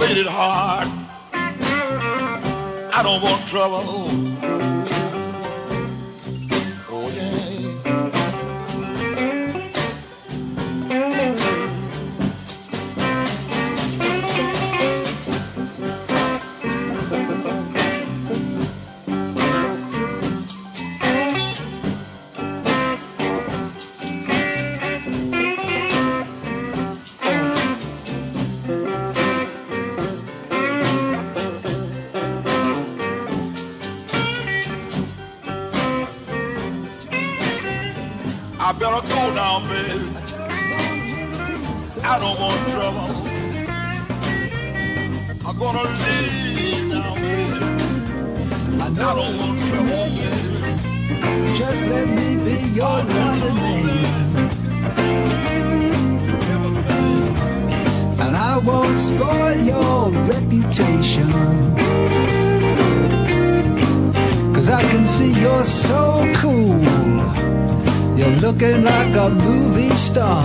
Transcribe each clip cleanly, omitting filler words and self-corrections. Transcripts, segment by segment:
hit it hard. I don't want trouble. Oh yeah. I better go now, baby. I don't want trouble. I'm gonna leave now, baby. I don't want trouble, baby. Just let me be your loving man, and I won't spoil your reputation, 'cause I can see you're so cool. You're looking like a movie star,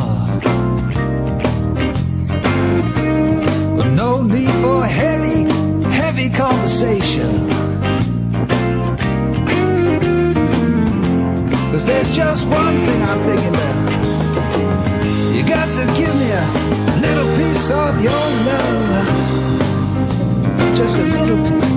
but no need for heavy conversation, 'cause there's just one thing I'm thinking of. You got to give me a little piece of your love, just a little piece.